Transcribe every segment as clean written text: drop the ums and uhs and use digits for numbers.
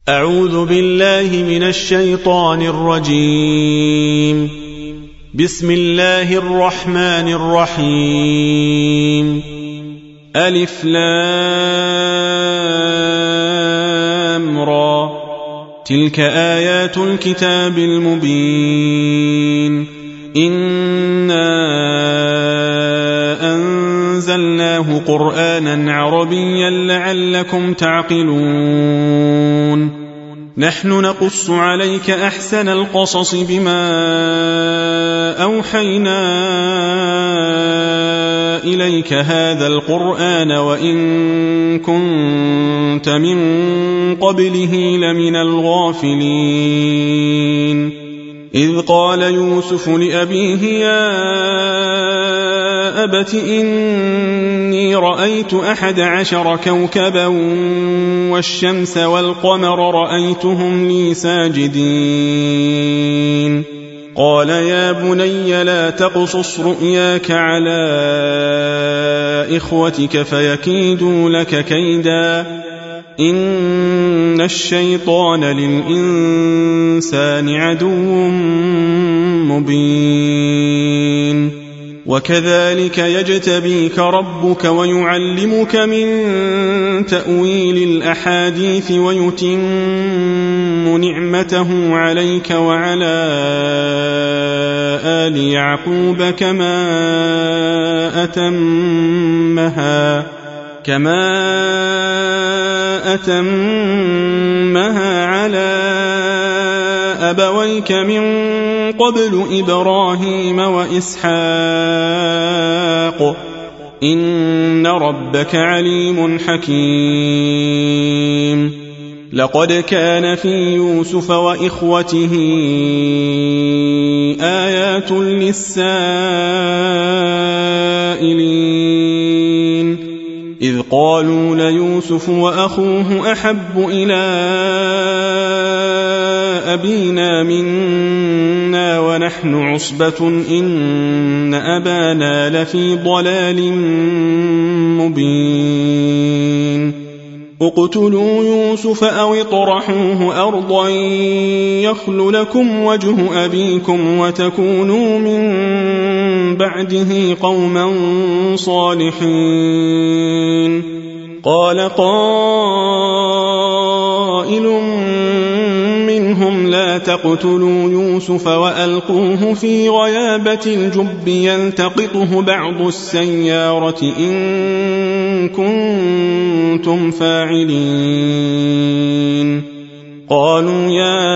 أعوذ بالله من الشيطان الرجيم. بسم الله الرحمن الرحيم. ألف لام را. تلك آيات الكتاب المبين. إنا أنزلناه قرآنا عربيا لعلكم تعقلون. نحن نقص عليك أحسن القصص بما أوحينا إليك هذا القرآن وإن كنت من قبله لمن الغافلين. إذ قال يوسف لأبيه يا أبت إني رأيت 11 كوكبا والشمس والقمر رأيتهم لي ساجدين. قال يا بني لا تقصص رؤياك على إخوتك فيكيدوا لك كيدا إن الشيطان للإنسان عدو مبين. وكذلك يجتبيك ربك ويعلمك من تأويل الأحاديث ويتم نعمته عليك وعلى آل يعقوب كما أتمها على أبويك من قبل إبراهيم وإسحاق إن ربك عليم حكيم. لقد كان في يوسف وإخوته آيات للسائلين إذ قالوا ليوسف وأخوه أحب إلى أبينا منا ونحن عصبة إن أبانا لفي ضلال مبين. اقتلوا يوسف أو اطرحوه أرضا يخل لكم وجه أبيكم وتكونوا من بعده قوما صالحين. قال قائل منهم لا تقتلوا يوسف وألقوه في غيابة الجب يلتقطه بعض السيارة إن كنتم فاعلين. قالوا يا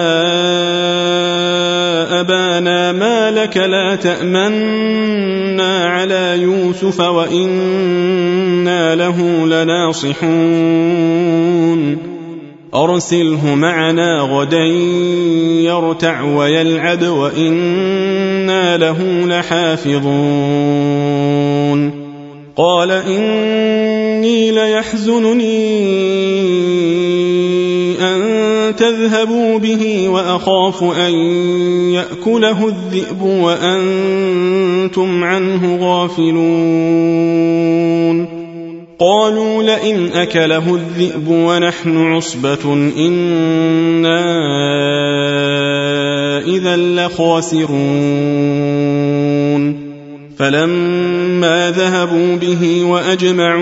أبانا ما لك لا تأمنا على يوسف وإنا له لناصحون. أرسله معنا غدا يرتع ويلعب وإنا له لحافظون. قال إني ليحزنني أن تذهبوا به وأخاف أن يأكله الذئب وأنتم عنه غافلون. قالوا لئن أكله الذئب ونحن عصبة إنا إذا لخاسرون. فلما ذهبوا به وأجمعوا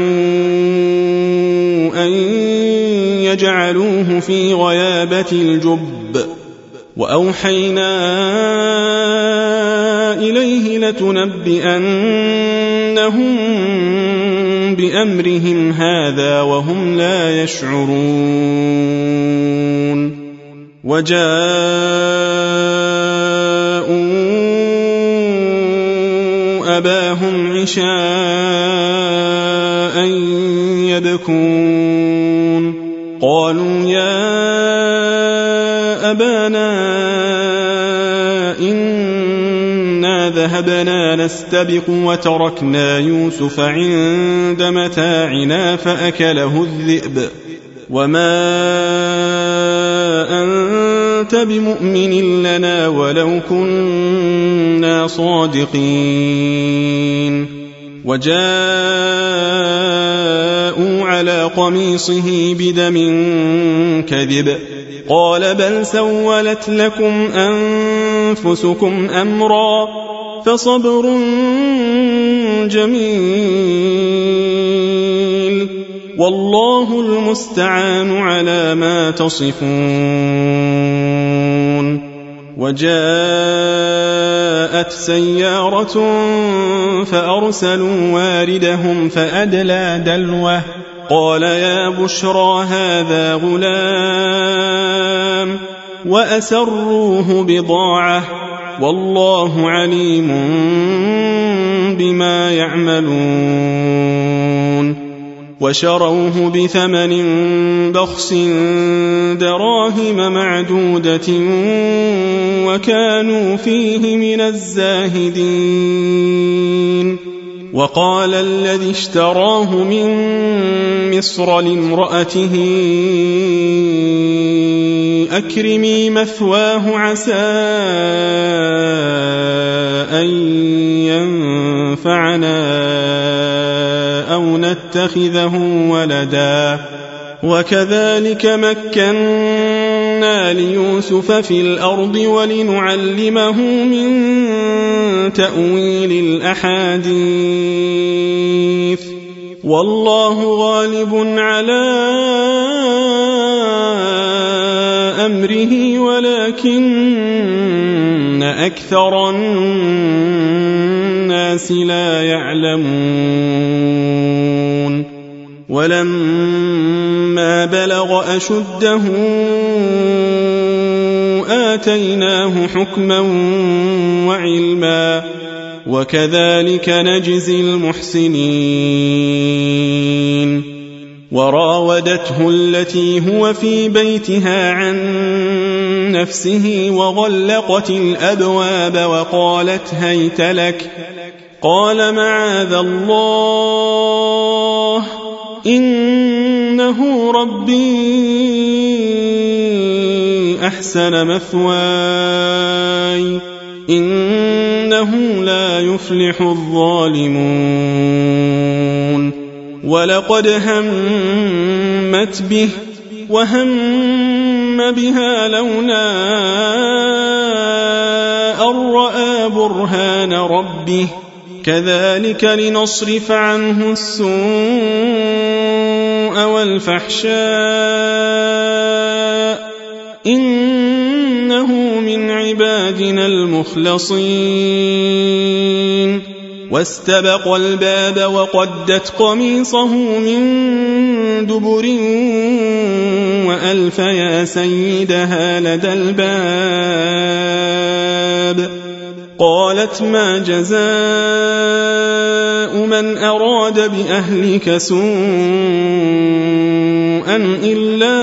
أن يجعلوه في غيابة الجب وأوحينا إليه لتنبئنهم بأمرهم هذا وهم لا يشعرون. وجاءوا أباهم عشاء يبكون. قالوا يا أبانا إنا ذهبنا نستبق وتركنا يوسف عند متاعنا فأكله الذئب وما أنت بمؤمن لنا ولو كنا صادقين. وجاءوا على قميصه بدم كذب قال بل سولت لكم أنفسكم أمرا فصبر جميل والله المستعان على ما تصفون. وجاءت سيارة فأرسلوا واردهم فأدلى دلوه قال يا بشرى هذا غلام وأسروه بضاعة والله عليم بما يعملون. وشروه بثمن بخس دراهم معدودة وكانوا فيه من الزاهدين. وقال الذي اشتراه من مصر لامرأته أكرمي مثواه عسى أن ينفعنا أو نتخذه ولدا وكذلك مكنا ليوسف في الأرض ولنعلمه من تأويل الأحاديث والله غالب على أمره ولكن أكثر الناس لا يعلمون. ولما بلغ أشده آتيناه حكما وعلما وكذلك نجزي المحسنين. وراودته التي هو في بيتها عن نفسه وغلقت الأبواب وقالت هيت لك قال معاذ الله إنه ربي أحسن مثواي إنه لا يفلح الظالمون. ولقد همت به وهم بها لولا أن رأى برهان ربه كذلك لنصرف عنه السوء والفحشاء إنه من عبادنا المخلصين. واستبق الباب وقدت قميصه من دبر وألف يا سيدها لدى الباب قالت ما جزاء من أراد بأهلك سوءا إلا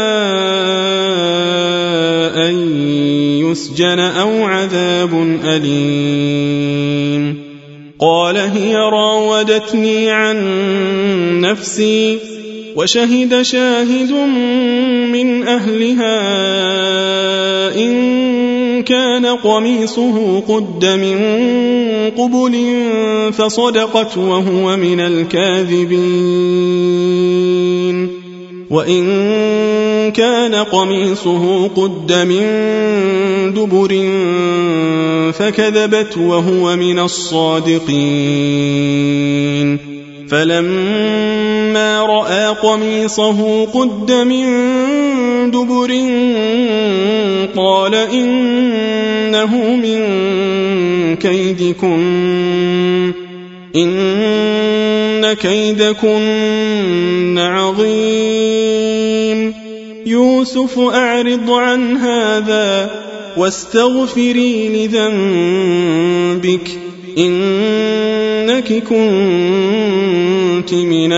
أن يسجن أو عذاب أليم. قال هي راودتني عن نفسي وشهد شاهد من أهلها إن كان قميصه قد من قبل فصدقت وهو من الكاذبين وإن كان قميصه قد من دبر فكذبت وهو من الصادقين. فلما رأى قميصه قد من دبر قال إنه من كيدكن إن كيدكن عظيم. يوسف أعرض عن هذا واستغفري لذنبك إنك كنت من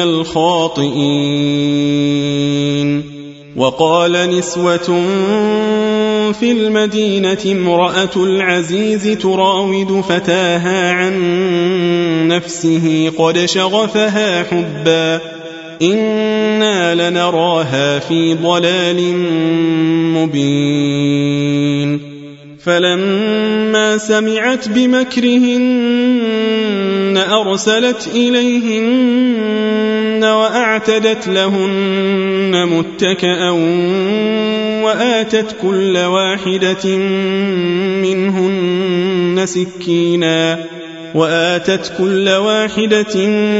الخاطئين. وقال نسوة في المدينة امرأة العزيز تراود فتاها عن نفسه قد شغفها حبا إنا لنراها في ضلال مبين. فلما سمعت بمكرهن أرسلت إليهن وأعتدت لهن متكأ وآتت كل واحدة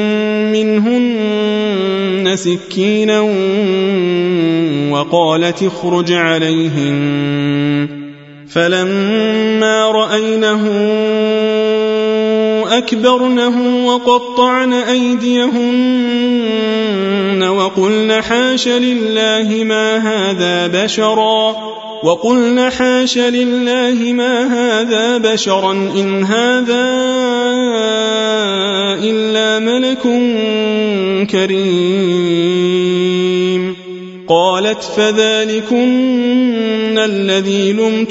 منهن سكينا وقالت اخرج عليهن فلما رأينه أكبرنه وقطعن أيديهن وقلن حاش لله ما هذا بشرا إن هذا إلا ملك كريم. قالت فذلكن الذي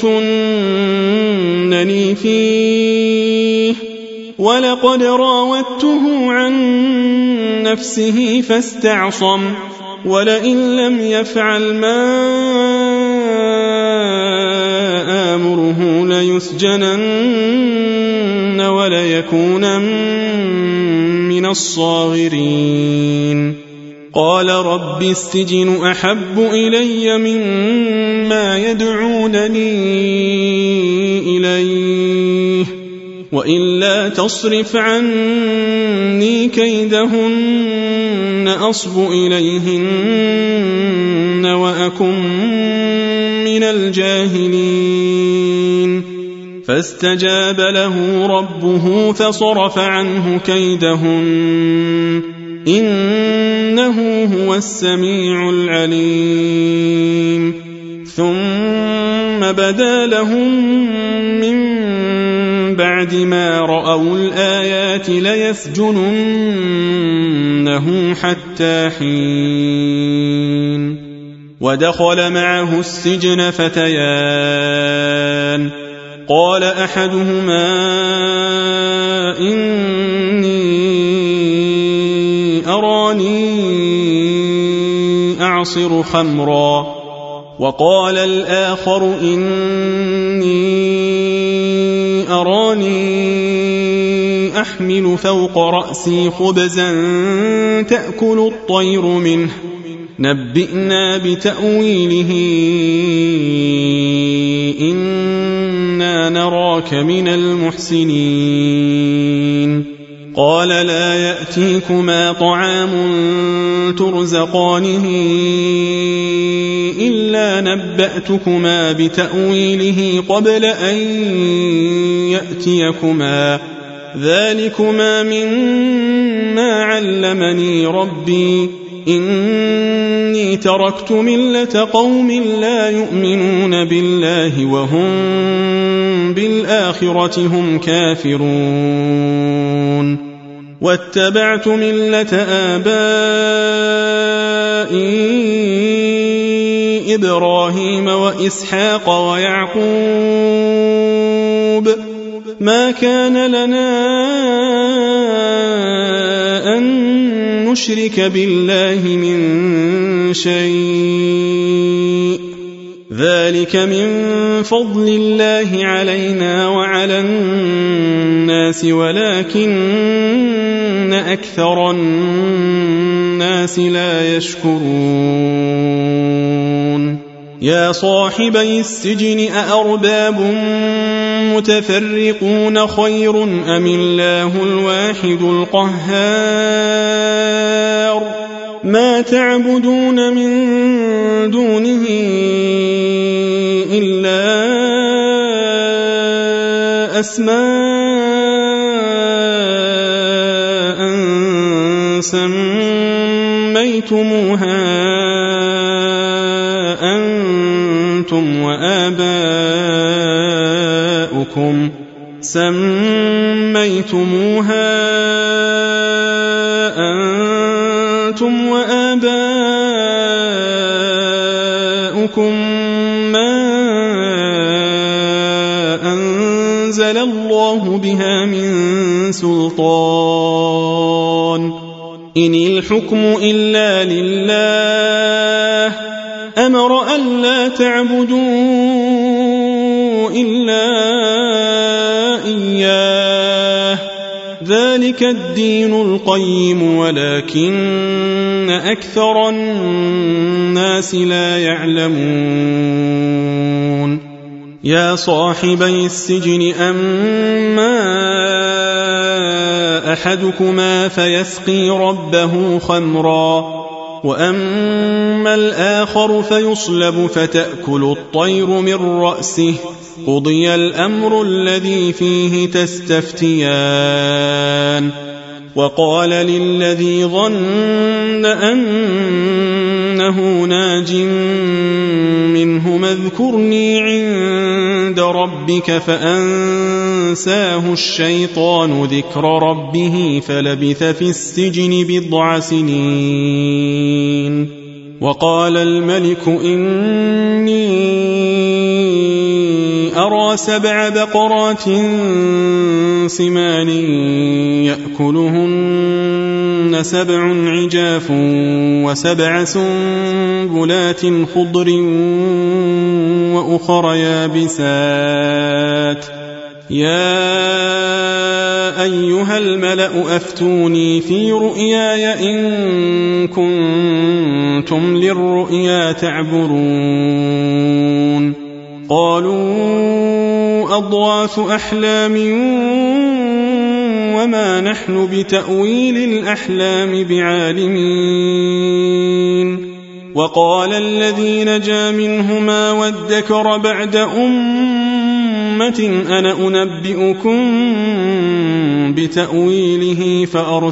لمتنني فيه ولقد راودته عن نفسه فاستعصم ولئن لم يفعل ما آمره ليسجنن وليكون من الصاغرين. قال رب السجن أحب إلي مما يدعونني إليه وإلا تصرف عني كيدهن أصب إليهن وأكن من الجاهلين. فاستجاب له ربه فصرف عنه كيدهن إنه هو السميع العليم. ثم بدا لهم من بعد ما رأوا الآيات ليسجننه حتى حين. ودخل معه السجن فتيان قال أحدهما إني أراني أعصر خمرا وقال الآخر إني أراني أحمل فوق رأسي خبزا تأكل الطير منه نبئنا بتأويله إنا نراك من المحسنين. قال لا يأتيكما طعام ترزقانه إلا نبأتكما بتأويله قبل أن يأتيكما ذلكما مما علمني ربي إني تركت ملة قوم لا يؤمنون بالله وهم بالآخرة هم كافرون. واتبعت ملة آبائي إبراهيم وإسحاق ويعقوب ما كان لنا أن نشرك بالله من شيء ذلك من فضل الله علينا وعلى الناس ولكن أكثر الناس لا يشكرون. يا صاحبي السجن أأرباب متفرقون خير أم الله الواحد القهار ما تعبدون من دونه إلا أسماء سميتموها أنتم وآباؤكم ما أنزل الله بها من سلطان إن الحكم إلا لله أمر ألا تعبدوا إلا إياه ذلك الدين القيم ولكن أكثر الناس لا يعلمون. يا صاحبي السجن أما أحدكما فيسقي ربه خمرا وأما الآخر فيصلب فتأكل الطير من رأسه قضي الأمر الذي فيه تستفتيان وقال للذي ظن أنه ناج منهما اذكرني عند ربك فأنساه الشيطان ذكر ربه فلبث في السجن 9 سنين وقال الملك إني أرى 7 بقرات سمان يأكلهن 7 عجاف و7 سنبلات خضر وأخر يابسات يا أيها الملأ أفتوني في رؤياي إن كنتم للرؤيا تعبرون قالوا أضغاث أحلام وما نحن بتأويل الأحلام بعالمين وقال الذي نجا منهما وادكر بعد أمة أنا أنبئكم بتأويله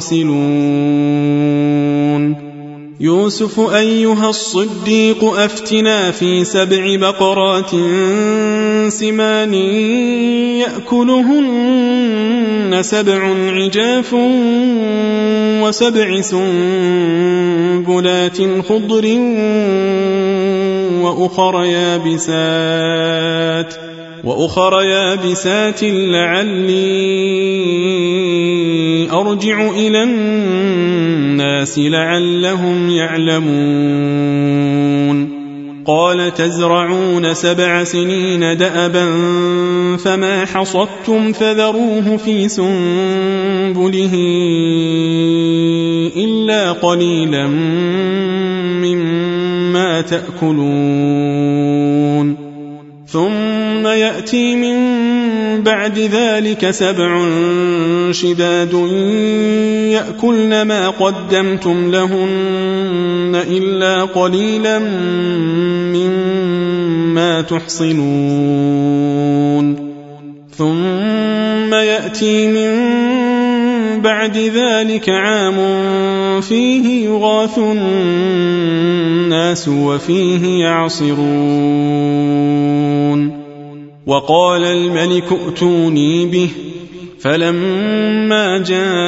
فأرسلون يوسف أيها الصديق أفتنا في 7 بقرات سمان يأكلهن 7 عجاف و7 سنبلات خضر وأخر يابسات لعلي أرجع إلى الناس لعلهم يعلمون قال تزرعون 7 سنين دأبا فما حصدتم فذروه في سنبله إلا قليلا مما تأكلون ثم يأتي من بعد ذلك 7 شداد يأكلن ما قدمتم لهن إلا قليلا مما تحصنون ثم يأتي من بعد ذلك عام فيه يغاث الناس وفيه يعصرون وقال الملك ائتوني به فلما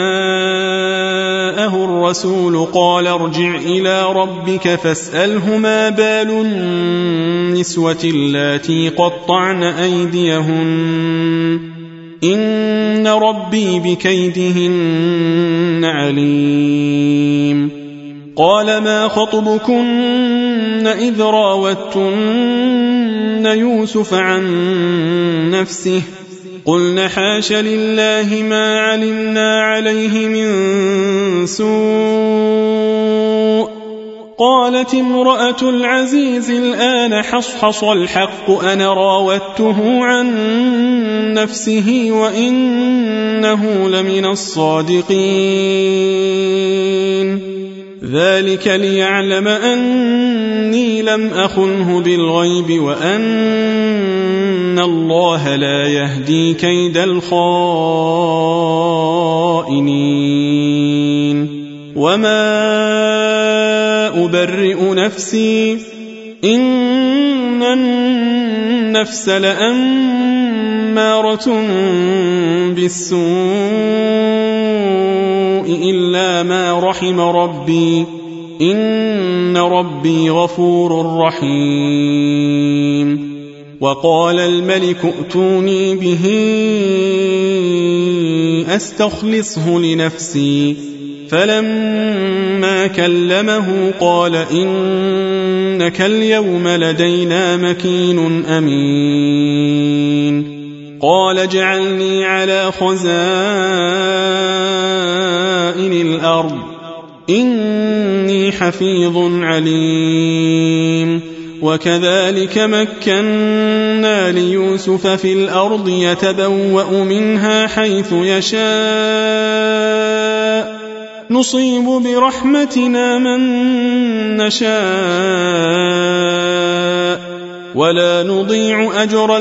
جاءه الرسول قال ارجع إلى ربك فاسأله ما بال النسوة اللاتي قطعن أيديهن إن ربي بكيدهن عليم قال ما خطبكن إذ راوتن يوسف عن نفسه قلن حاش لله ما علمنا عليه من سوء قالت امرأة العزيز الآن حصحص الحق أنا راودته عن نفسه وإنه لمن الصادقين ذلك ليعلم أني لم أخنه بالغيب وأن الله لا يهدي كيد الخائنين وما أبرئ نفسي إن النفس لأمارة بالسوء إلا ما رحم ربي إن ربي غفور رحيم وقال الملك ائتوني به أستخلصه لنفسي فلما كلمه قال إنك اليوم لدينا مكين أمين قال اجعلني على خزائن الأرض إني حفيظ عليم وكذلك مكنا ليوسف في الأرض يتبوأ منها حيث يشاء نصيب برحمتنا من نشاء ولا نضيع أجر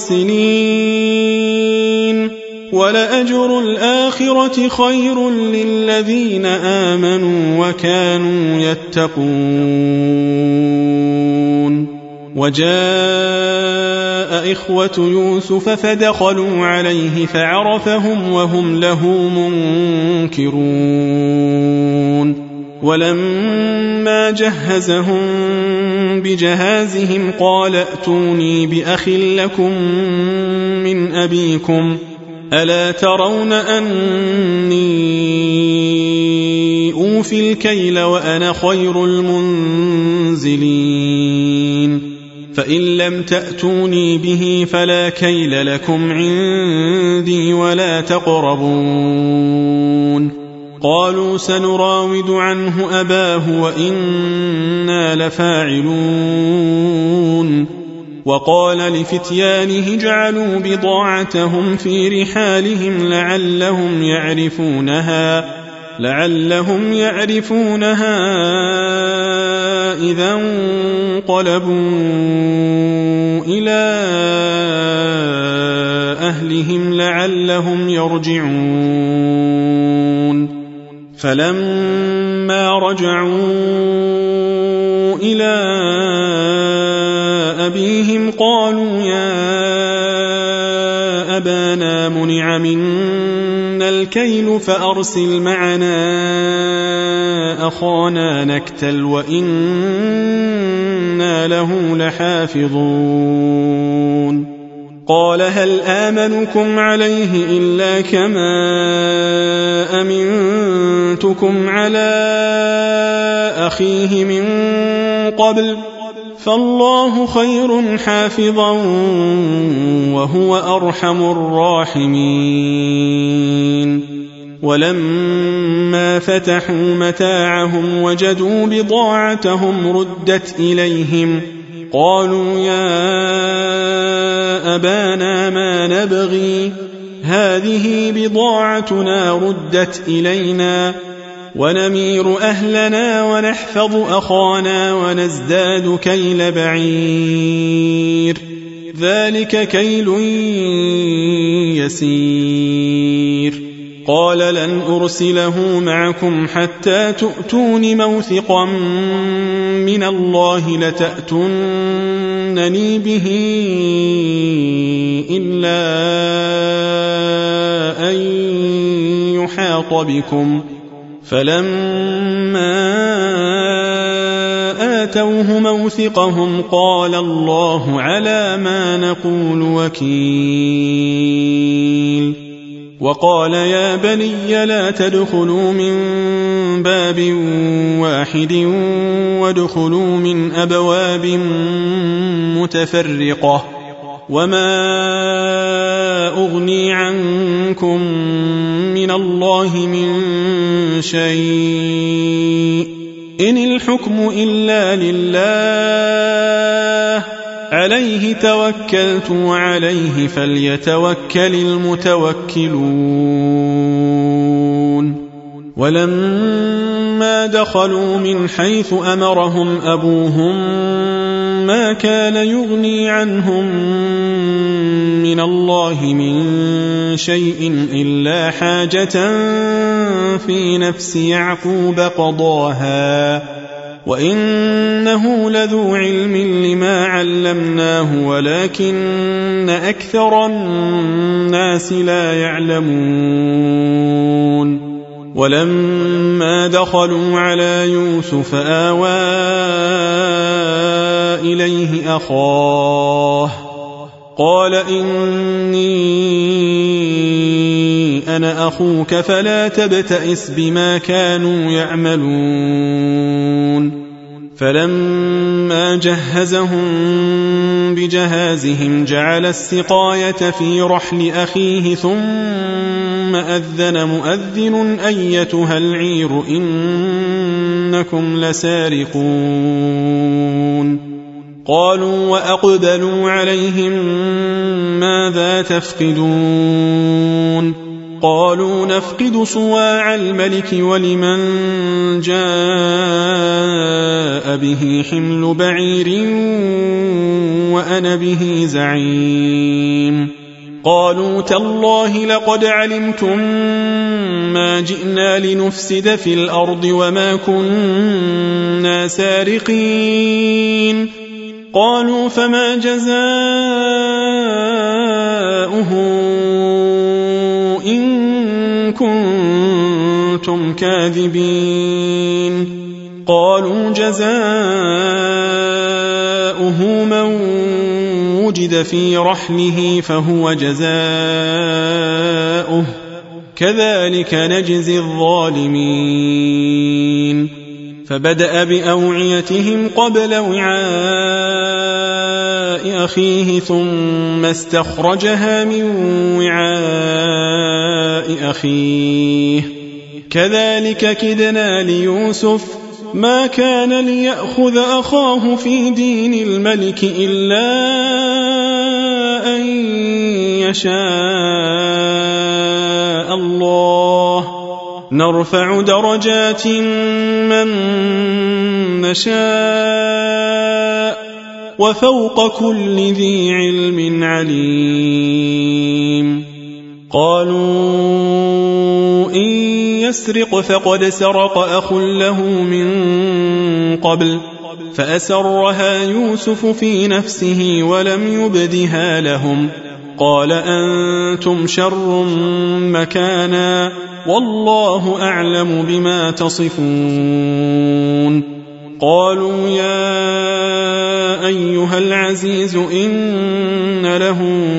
المحسنين ولأجر الآخرة خير للذين آمنوا وكانوا يتقون وجاء إخوة يوسف فدخلوا عليه فعرفهم وهم له منكرون ولما جهزهم بجهازهم قال ائتوني بأخ لكم من أبيكم ألا ترون أني أوفي الكيل وأنا خير المنزلين فإن لم تأتوني به فلا كيل لكم عندي ولا تقربون قالوا سنراود عنه أباه وإنا لفاعلون وقال لفتيانه اجعلوا بضاعتهم في رحالهم لعلهم يعرفونها إذا انقلبوا إلى أهلهم لعلهم يرجعون فلما رجعوا إلى أبيهم قالوا يا أبانا منع منا الكيل فأرسل معنا أخانا نكتل وإنا له لحافظون قال هل آمنكم عليه إلا كما أمنتكم على أخيه من قبل فالله خير حافظا وهو أرحم الراحمين ولما فتحوا متاعهم وجدوا بضاعتهم ردت إليهم قالوا يا أبانا ما نبغي هذه بضاعتنا ردت إلينا ونمير أهلنا ونحفظ أخانا ونزداد كيل بعير ذلك كيل يسير قال لن أرسله معكم حتى تؤتون موثقا من الله لتأتونني به إلا أن يحاط بكم فلما آتوه موثقهم قال الله على ما نقول وكيل وقال يا بني لا تدخلوا من باب واحد وادخلوا من أبواب متفرقة وما أغني عنكم من الله من شيء إن الحكم إلا لله عليه توكلت وعليه فليتوكل المتوكلون ولما دخلوا من حيث أمرهم أبوهم ما كان يغني عنهم من الله من شيء إلا حاجة في نفس يعقوب قضاها وإنه لذو علم لما علمناه ولكن أكثر الناس لا يعلمون ولما دخلوا على يوسف آوى إليه أخاه قال إني أنا أخوك فلا تبتئس بما كانوا يعملون فلما جهزهم بجهازهم جعل السقاية في رحل أخيه ثم أذن مؤذن أيتها العير إنكم لسارقون قالوا وأقبلوا عليهم ماذا تفقدون قالوا نفقد صواع الملك ولمن جاء به حمل بعير وأنا به زعيم قالوا تالله لقد علمتم ما جئنا لنفسد في الأرض وما كنا سارقين قالوا فما جزاؤه إن كنتم كاذبين قالوا جزاؤه من وجد في رحله فهو جزاؤه كذلك نجزي الظالمين فبدأ بأوعيتهم قبل وعاء أخيه ثم استخرجها من وعاء أخيه كذلك كدنا ليوسف ما كان ليأخذ أخاه في دين الملك إلا أن يشاء الله نرفع درجات من نشاء وفوق كل ذي علم عليم قالوا إن يسرق فقد سرق أخ له من قبل فأسرها يوسف في نفسه ولم يبدها لهم قال أنتم شر مكانا والله أعلم بما تصفون قالوا يا أيها العزيز إن له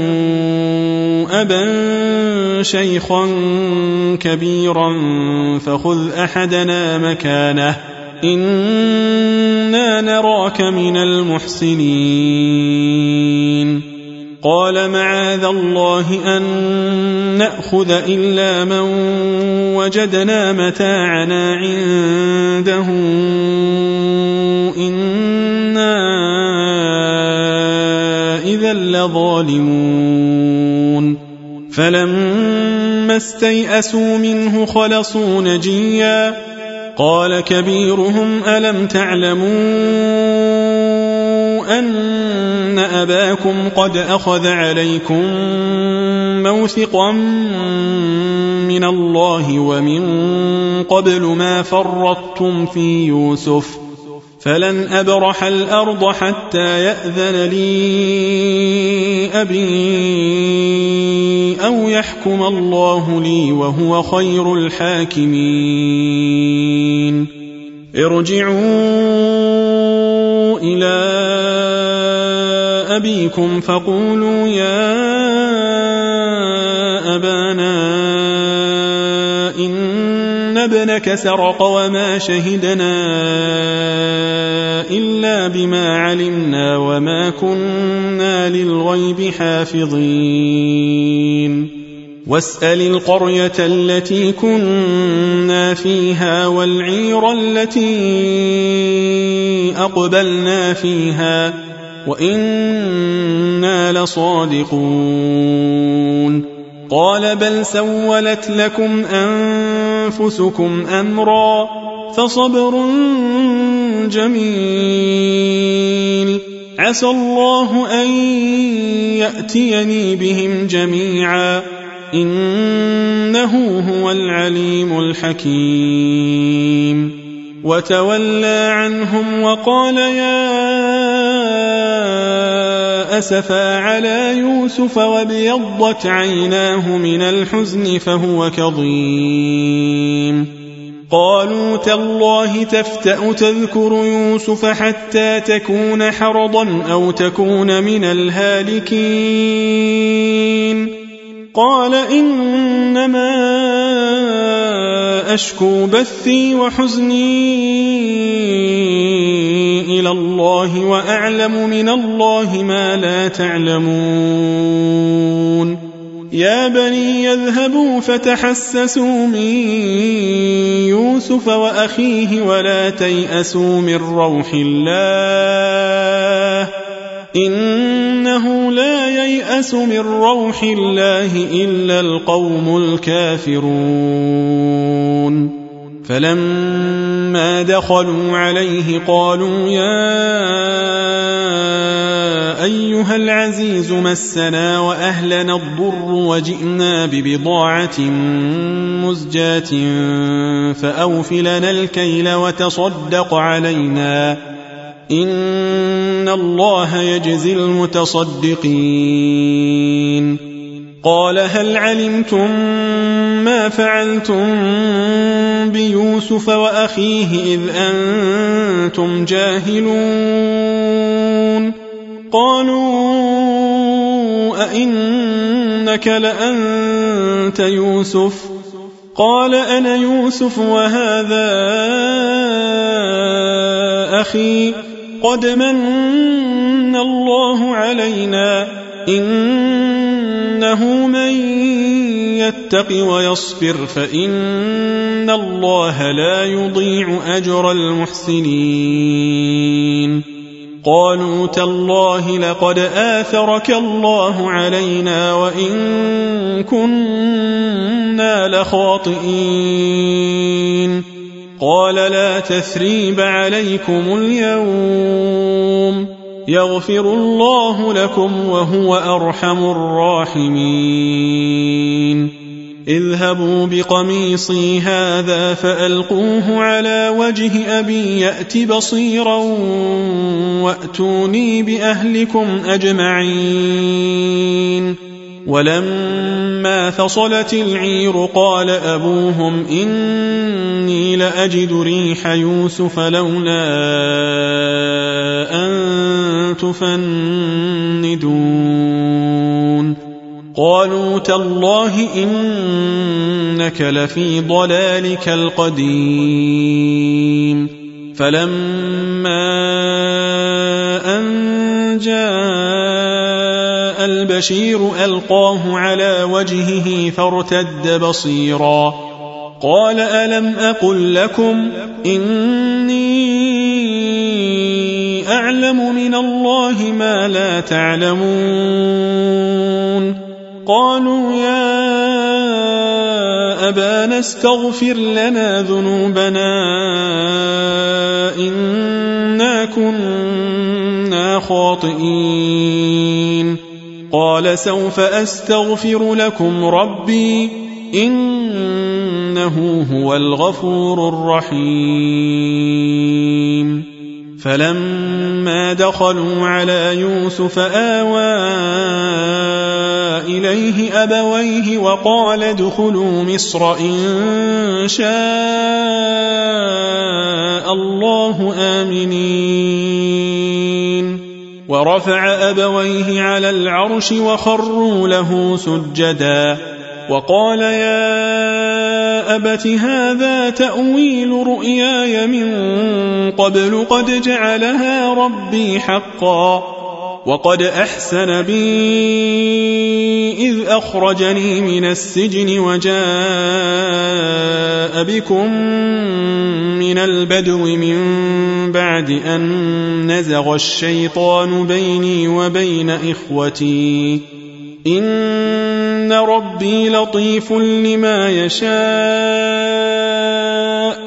أبا شيخا كبيرا فخذ أحدنا مكانه إنا نراك من المحسنين قال معاذ الله أن نأخذ إلا من وجدنا متاعنا عنده إنا إذا لظالمون فلما استيئسوا منه خلصوا نجيا قال كبيرهم ألم تعلموا أن أباكم قد أخذ عليكم موثقا من الله ومن قبل ما فرطتم في يوسف فلن أبرح الأرض حتى يأذن لي أبي أو يحكم الله لي وهو خير الحاكمين ارجعوا إلى أبيكم فقولوا يا أبانا إن ابنك سرق وما شهدنا إلا بما علمنا وما كنا للغيب حافظين واسأل القرية التي كنا فيها والعير التي أقبلنا فيها وإنا لصادقون قال بل سولت لكم أنفسكم أمرا فصبر جميل عسى الله أن يأتيني بهم جميعا إنه هو العليم الحكيم وتولى عنهم وقال يا أسفا على يوسف وابيضت عيناه من الحزن فهو كظيم قالوا تالله تفتأ تذكر يوسف حتى تكون حرضا أو تكون من الهالكين قال إنما أشكو بثي وحزني إلى الله وأعلم من الله ما لا تعلمون يا بني يذهبوا فتحسسوا من يوسف وأخيه ولا تيأسوا من روح الله إنه لا ييأس من روح الله إلا القوم الكافرون فلما دخلوا عليه قالوا يا أيها العزيز مسنا وأهلنا الضر وجئنا ببضاعة مزجاة فأوفلنا الكيل وتصدق علينا إن الله يجزي المتصدقين قال هل علمتم ما فعلتم بيوسف وأخيه إذ أنتم جاهلون قالوا أئنك لأنت يوسف قال أنا يوسف وهذا أخي قد من الله علينا إنه من يتق ويصبر فإن الله لا يضيع أجر المحسنين قالوا تالله لقد آثرك الله علينا وإن كنا لخاطئين قال لا تثريب عليكم اليوم يغفر الله لكم وهو أرحم الراحمين اذهبوا بقميصي هذا فألقوه على وجه أبي يأت بصيرا وأتوني بأهلكم أجمعين ولما فصلت العير قال أبوهم إني لأجد ريح يوسف لولا أن تفندون قالوا تالله إنك لفي ضلالك القديم فلما أن جاء البشير ألقاه على وجهه فارتد بصيرا قال ألم أقل لكم إني أعلم من الله ما لا تعلمون قالوا يا أبانا استغفر لنا ذنوبنا إنا كنا خاطئين قال سوف أستغفر لكم ربي إنه هو الغفور الرحيم فلما دخلوا على يوسف آوى إليه أبويه وقال ادخلوا مصر إن شاء الله آمنين ورفع أبويه على العرش وخروا له سجدا وقال يا أبت هذا تأويل رؤياي من قبل قد جعلها ربي حقا وقد أحسن بي إذ أخرجني من السجن وجاء بكم من البدو من بعد أن نزغ الشيطان بيني وبين إخوتي إن ربي لطيف لما يشاء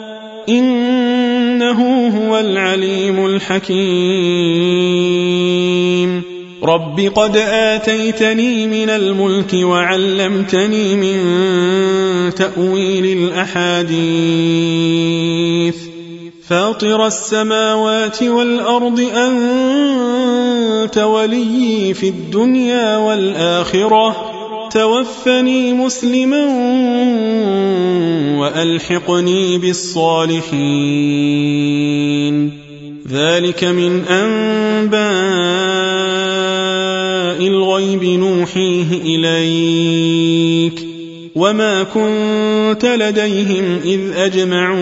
إنه هو العليم الحكيم رب قد آتيتني من الملك وعلمتني من تأويل الأحاديث فاطر السماوات والأرض أنت وليي في الدنيا والآخرة توفني مسلما وألحقني بالصالحين ذلك من أنباء الغيب نوحيه إليك وما كنت لديهم إذ أجمعوا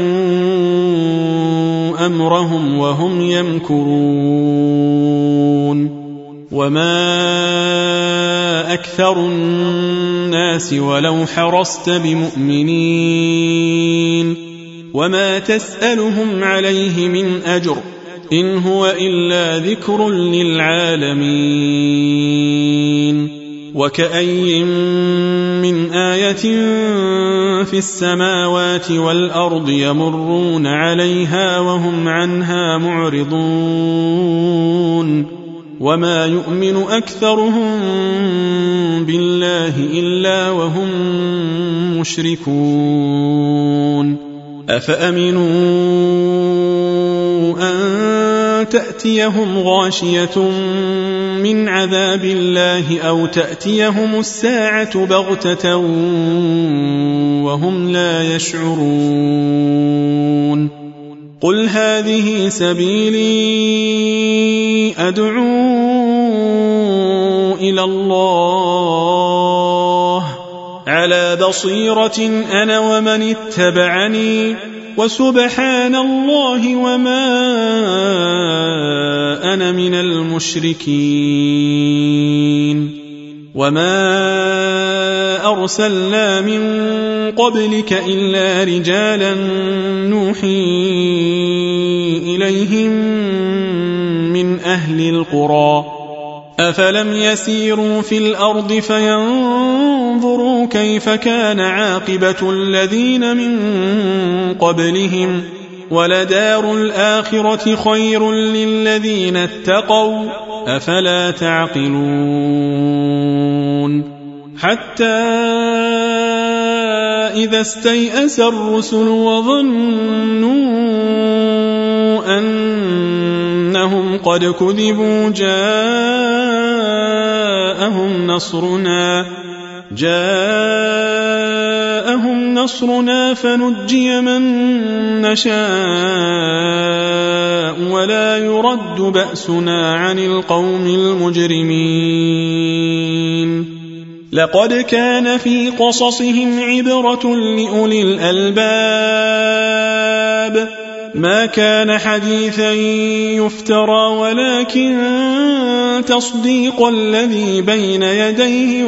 أمرهم وهم يمكرون وما أكثر الناس ولو حرصت بمؤمنين وما تسألهم عليه من أجر إن هو إلا ذكر للعالمين وكأي من آية في السماوات والأرض يمرون عليها وهم عنها معرضون وما يؤمن أكثرهم بالله إلا وهم مشركون أفأمنوا أن تأتيهم غاشية من عذاب الله أو تأتيهم الساعة بغتة وهم لا يشعرون قل هذه سبيلي أدعو إلى الله على بصيرة أنا ومن اتبعني وسبحان الله وما أنا من المشركين وما أرسلنا من قبلك إلا رجالا نوحي إليهم من أهل القرى أفلم يسيروا في الأرض فينظروا كيف كان عاقبة الذين من قبلهم ولدار الآخرة خير للذين اتقوا أفلا تعقلون حتى إذا استيأس الرسل وظنوا أنهم قد كذبوا جاءهم نصرنا فنجي من نشاء ولا يرد بأسنا عن القوم المجرمين لقد كان في قصصهم عبرة لأولي الألباب ما كان حديثا يفترى ولكن تصديق الذي بين يديه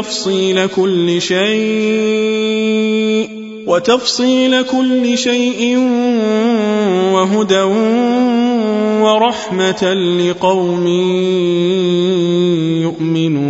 وتفصيل كل شيء وهدى ورحمة لقوم يؤمنون